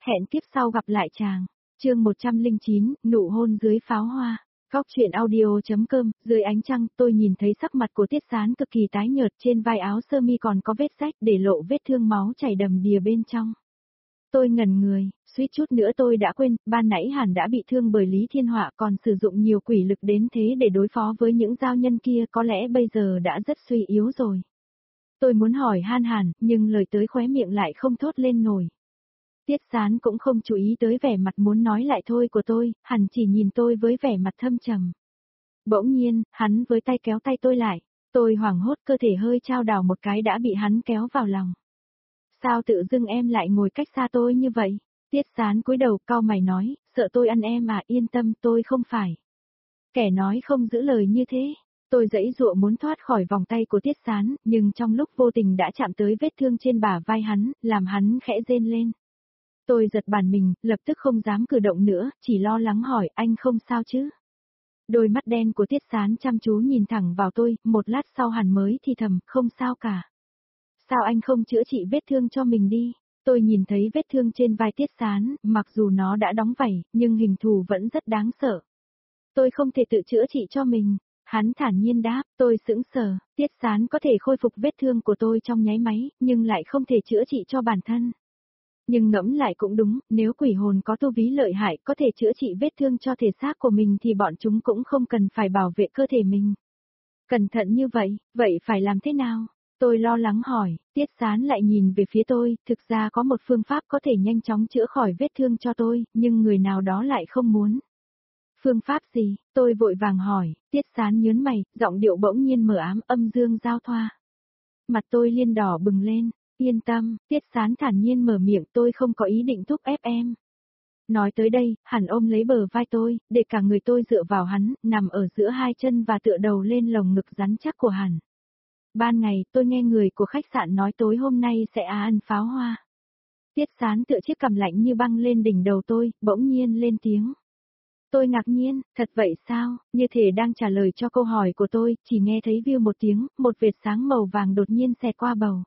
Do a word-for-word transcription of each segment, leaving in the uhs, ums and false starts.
Hẹn kiếp sau gặp lại chàng. Chương một trăm lẻ chín, nụ hôn dưới pháo hoa. Góc truyện audio.com, dưới ánh trăng, tôi nhìn thấy sắc mặt của Tiết Sán cực kỳ tái nhợt, trên vai áo sơ mi còn có vết rách để lộ vết thương máu chảy đầm đìa bên trong. Tôi ngẩn người, suýt chút nữa tôi đã quên, ban nãy hẳn đã bị thương bởi Lý Thiên Họa còn sử dụng nhiều quỷ lực đến thế để đối phó với những giao nhân kia, có lẽ bây giờ đã rất suy yếu rồi. Tôi muốn hỏi han hàn, nhưng lời tới khóe miệng lại không thốt lên nổi. Tiết Sán cũng không chú ý tới vẻ mặt muốn nói lại thôi của tôi, hắn chỉ nhìn tôi với vẻ mặt thâm trầm. Bỗng nhiên, hắn với tay kéo tay tôi lại, tôi hoảng hốt cơ thể hơi chao đảo một cái đã bị hắn kéo vào lòng. Sao tự dưng em lại ngồi cách xa tôi như vậy? Tiết Sán cúi đầu cau mày nói, sợ tôi ăn em à, yên tâm tôi không phải. Kẻ nói không giữ lời như thế. Tôi giãy giụa muốn thoát khỏi vòng tay của Tiết Sán, nhưng trong lúc vô tình đã chạm tới vết thương trên bả vai hắn, làm hắn khẽ rên lên. Tôi giật bản mình, lập tức không dám cử động nữa, chỉ lo lắng hỏi anh không sao chứ? Đôi mắt đen của Tiết Sán chăm chú nhìn thẳng vào tôi, một lát sau hắn mới thì thầm, không sao cả. Sao anh không chữa trị vết thương cho mình đi? Tôi nhìn thấy vết thương trên vai Tiết Sán, mặc dù nó đã đóng vảy, nhưng hình thù vẫn rất đáng sợ. Tôi không thể tự chữa trị cho mình. Hắn thản nhiên đáp, tôi sững sờ, Tiết Sán có thể khôi phục vết thương của tôi trong nháy máy, nhưng lại không thể chữa trị cho bản thân. Nhưng ngẫm lại cũng đúng, nếu quỷ hồn có tu ví lợi hại có thể chữa trị vết thương cho thể xác của mình thì bọn chúng cũng không cần phải bảo vệ cơ thể mình. Cẩn thận như vậy, vậy phải làm thế nào? Tôi lo lắng hỏi, Tiết Sán lại nhìn về phía tôi, thực ra có một phương pháp có thể nhanh chóng chữa khỏi vết thương cho tôi, nhưng người nào đó lại không muốn. Phương pháp gì? Tôi vội vàng hỏi, Tiết Sán nhớn mày, giọng điệu bỗng nhiên mờ ám âm dương giao thoa. Mặt tôi liên đỏ bừng lên, yên tâm, Tiết Sán thản nhiên mở miệng, tôi không có ý định thúc ép em. Nói tới đây, hắn ôm lấy bờ vai tôi, để cả người tôi dựa vào hắn, nằm ở giữa hai chân và tựa đầu lên lồng ngực rắn chắc của hắn. Ban ngày, tôi nghe người của khách sạn nói tối hôm nay sẽ ăn pháo hoa. Tiết Sán tựa chiếc cằm lạnh như băng lên đỉnh đầu tôi, bỗng nhiên lên tiếng. Tôi ngạc nhiên, thật vậy sao, như thể đang trả lời cho câu hỏi của tôi, chỉ nghe thấy viu một tiếng, một vệt sáng màu vàng đột nhiên xẹt qua bầu.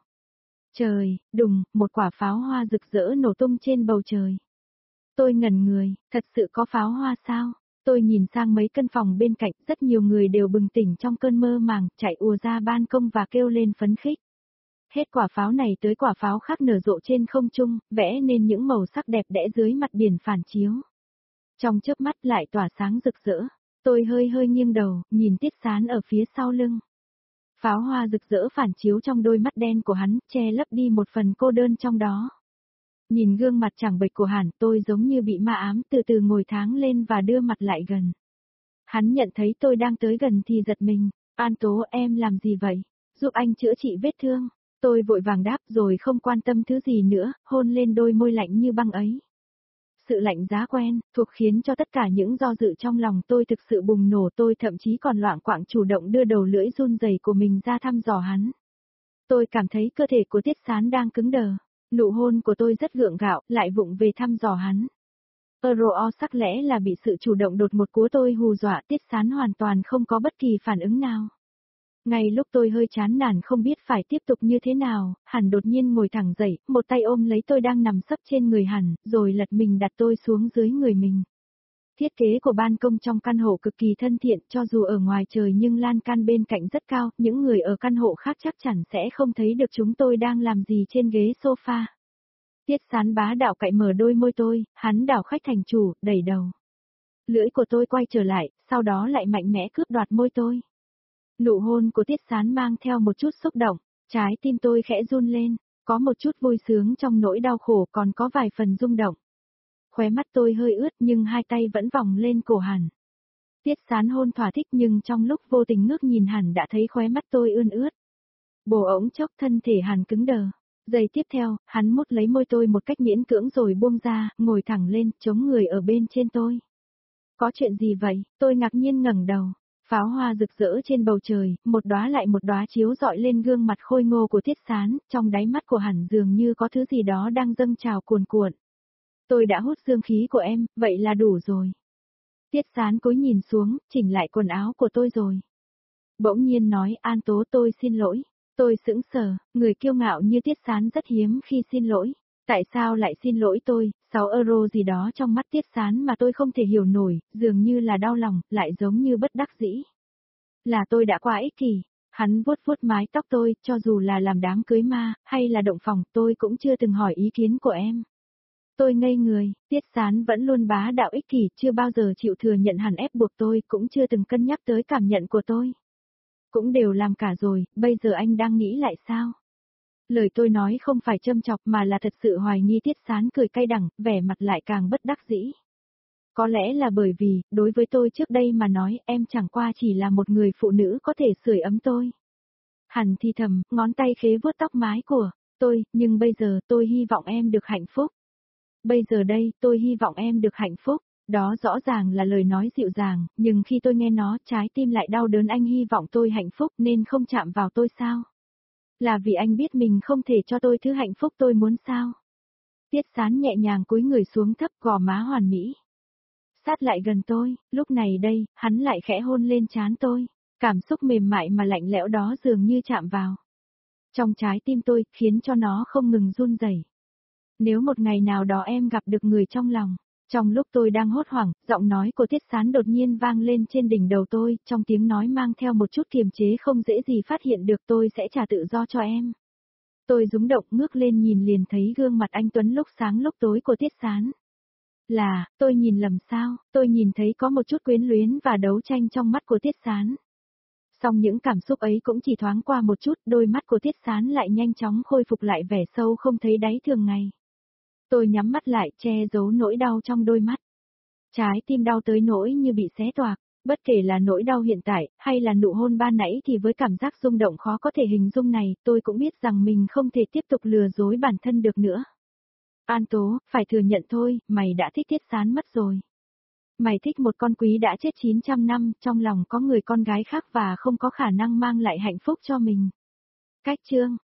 Trời, đùng, một quả pháo hoa rực rỡ nổ tung trên bầu trời. Tôi ngẩn người, thật sự có pháo hoa sao? Tôi nhìn sang mấy căn phòng bên cạnh, rất nhiều người đều bừng tỉnh trong cơn mơ màng, chạy ùa ra ban công và kêu lên phấn khích. Hết quả pháo này tới quả pháo khác nở rộ trên không trung, vẽ nên những màu sắc đẹp đẽ dưới mặt biển phản chiếu. Trong chớp mắt lại tỏa sáng rực rỡ, tôi hơi hơi nghiêng đầu, nhìn Tiết Sán ở phía sau lưng. Pháo hoa rực rỡ phản chiếu trong đôi mắt đen của hắn, che lấp đi một phần cô đơn trong đó. Nhìn gương mặt chẳng bệch của hắn, tôi giống như bị ma ám, từ từ ngồi tháng lên và đưa mặt lại gần. Hắn nhận thấy tôi đang tới gần thì giật mình, An Tố em làm gì vậy? Giúp anh chữa trị vết thương. Tôi vội vàng đáp rồi không quan tâm thứ gì nữa, hôn lên đôi môi lạnh như băng ấy. Sự lạnh giá quen, thuộc khiến cho tất cả những do dự trong lòng tôi thực sự bùng nổ, tôi thậm chí còn loạng choạng chủ động đưa đầu lưỡi run rẩy của mình ra thăm dò hắn. Tôi cảm thấy cơ thể của Tiết Sán đang cứng đờ, nụ hôn của tôi rất gượng gạo, lại vụng về thăm dò hắn. Euro sắc lẽ là bị sự chủ động đột ngột của tôi hù dọa, Tiết Sán hoàn toàn không có bất kỳ phản ứng nào. Ngay lúc tôi hơi chán nản không biết phải tiếp tục như thế nào, hắn đột nhiên ngồi thẳng dậy, một tay ôm lấy tôi đang nằm sấp trên người hắn, rồi lật mình đặt tôi xuống dưới người mình. Thiết kế của ban công trong căn hộ cực kỳ thân thiện, cho dù ở ngoài trời nhưng lan can bên cạnh rất cao, những người ở căn hộ khác chắc chắn sẽ không thấy được chúng tôi đang làm gì trên ghế sofa. Tiết Sán bá đạo cạy mở đôi môi tôi, hắn đảo khách thành chủ, đẩy đầu. Lưỡi của tôi quay trở lại, sau đó lại mạnh mẽ cướp đoạt môi tôi. Nụ hôn của Tiết Sán mang theo một chút xúc động, trái tim tôi khẽ run lên, có một chút vui sướng trong nỗi đau khổ còn có vài phần rung động. Khóe mắt tôi hơi ướt nhưng hai tay vẫn vòng lên cổ hắn. Tiết Sán hôn thỏa thích nhưng trong lúc vô tình ngước nhìn hắn đã thấy khóe mắt tôi ươn ướt. Bồ ống chốc thân thể hắn cứng đờ. Giây tiếp theo, hắn mút lấy môi tôi một cách miễn cưỡng rồi buông ra, ngồi thẳng lên, chống người ở bên trên tôi. Có chuyện gì vậy? Tôi ngạc nhiên ngẩng đầu. Pháo hoa rực rỡ trên bầu trời, một đóa lại một đóa chiếu rọi lên gương mặt khôi ngô của Tiết Sán, trong đáy mắt của hắn dường như có thứ gì đó đang dâng trào cuồn cuộn. Tôi đã hút dương khí của em, vậy là đủ rồi. Tiết Sán cúi nhìn xuống, chỉnh lại quần áo của tôi rồi. Bỗng nhiên nói, An Tố tôi xin lỗi. Tôi sững sờ, người kiêu ngạo như Tiết Sán rất hiếm khi xin lỗi. Tại sao lại xin lỗi tôi, sáu euro gì đó trong mắt Tiết Sán mà tôi không thể hiểu nổi, dường như là đau lòng, lại giống như bất đắc dĩ. Là tôi đã quá ích kỷ. Hắn vuốt vuốt mái tóc tôi, cho dù là làm đám cưới ma, hay là động phòng, tôi cũng chưa từng hỏi ý kiến của em. Tôi ngây người, Tiết Sán vẫn luôn bá đạo ích kỷ, chưa bao giờ chịu thừa nhận hẳn ép buộc tôi, cũng chưa từng cân nhắc tới cảm nhận của tôi. Cũng đều làm cả rồi, bây giờ anh đang nghĩ lại sao? Lời tôi nói không phải châm chọc mà là thật sự hoài nghi. Tiết Sán cười cay đắng, vẻ mặt lại càng bất đắc dĩ. Có lẽ là bởi vì, đối với tôi trước đây mà nói, em chẳng qua chỉ là một người phụ nữ có thể sưởi ấm tôi. Hẳn thì thầm, ngón tay khế vuốt tóc mái của tôi, nhưng bây giờ tôi hy vọng em được hạnh phúc. Bây giờ đây, tôi hy vọng em được hạnh phúc. Đó rõ ràng là lời nói dịu dàng, nhưng khi tôi nghe nó, trái tim lại đau đớn. Anh hy vọng tôi hạnh phúc nên không chạm vào tôi sao? Là vì anh biết mình không thể cho tôi thứ hạnh phúc tôi muốn sao? Tiết Sán nhẹ nhàng cúi người xuống thấp, gò má hoàn mỹ. Sát lại gần tôi, lúc này đây, hắn lại khẽ hôn lên trán tôi. Cảm xúc mềm mại mà lạnh lẽo đó dường như chạm vào trong trái tim tôi, khiến cho nó không ngừng run rẩy. Nếu một ngày nào đó em gặp được người trong lòng. Trong lúc tôi đang hốt hoảng, giọng nói của Tiết Sán đột nhiên vang lên trên đỉnh đầu tôi, trong tiếng nói mang theo một chút kiềm chế không dễ gì phát hiện được. Tôi sẽ trả tự do cho em. Tôi rúng động ngước lên nhìn liền thấy gương mặt anh tuấn lúc sáng lúc tối của Tiết Sán. Là, tôi nhìn lầm sao, tôi nhìn thấy có một chút quyến luyến và đấu tranh trong mắt của Tiết Sán. Song những cảm xúc ấy cũng chỉ thoáng qua một chút, đôi mắt của Tiết Sán lại nhanh chóng khôi phục lại vẻ sâu không thấy đáy thường ngày. Tôi nhắm mắt lại, che giấu nỗi đau trong đôi mắt. Trái tim đau tới nỗi như bị xé toạc, bất kể là nỗi đau hiện tại, hay là nụ hôn ban nãy thì với cảm giác rung động khó có thể hình dung này, tôi cũng biết rằng mình không thể tiếp tục lừa dối bản thân được nữa. An Tố, phải thừa nhận thôi, mày đã thích Tiết Sán mất rồi. Mày thích một con quý đã chết chín trăm năm, trong lòng có người con gái khác và không có khả năng mang lại hạnh phúc cho mình. Cách chương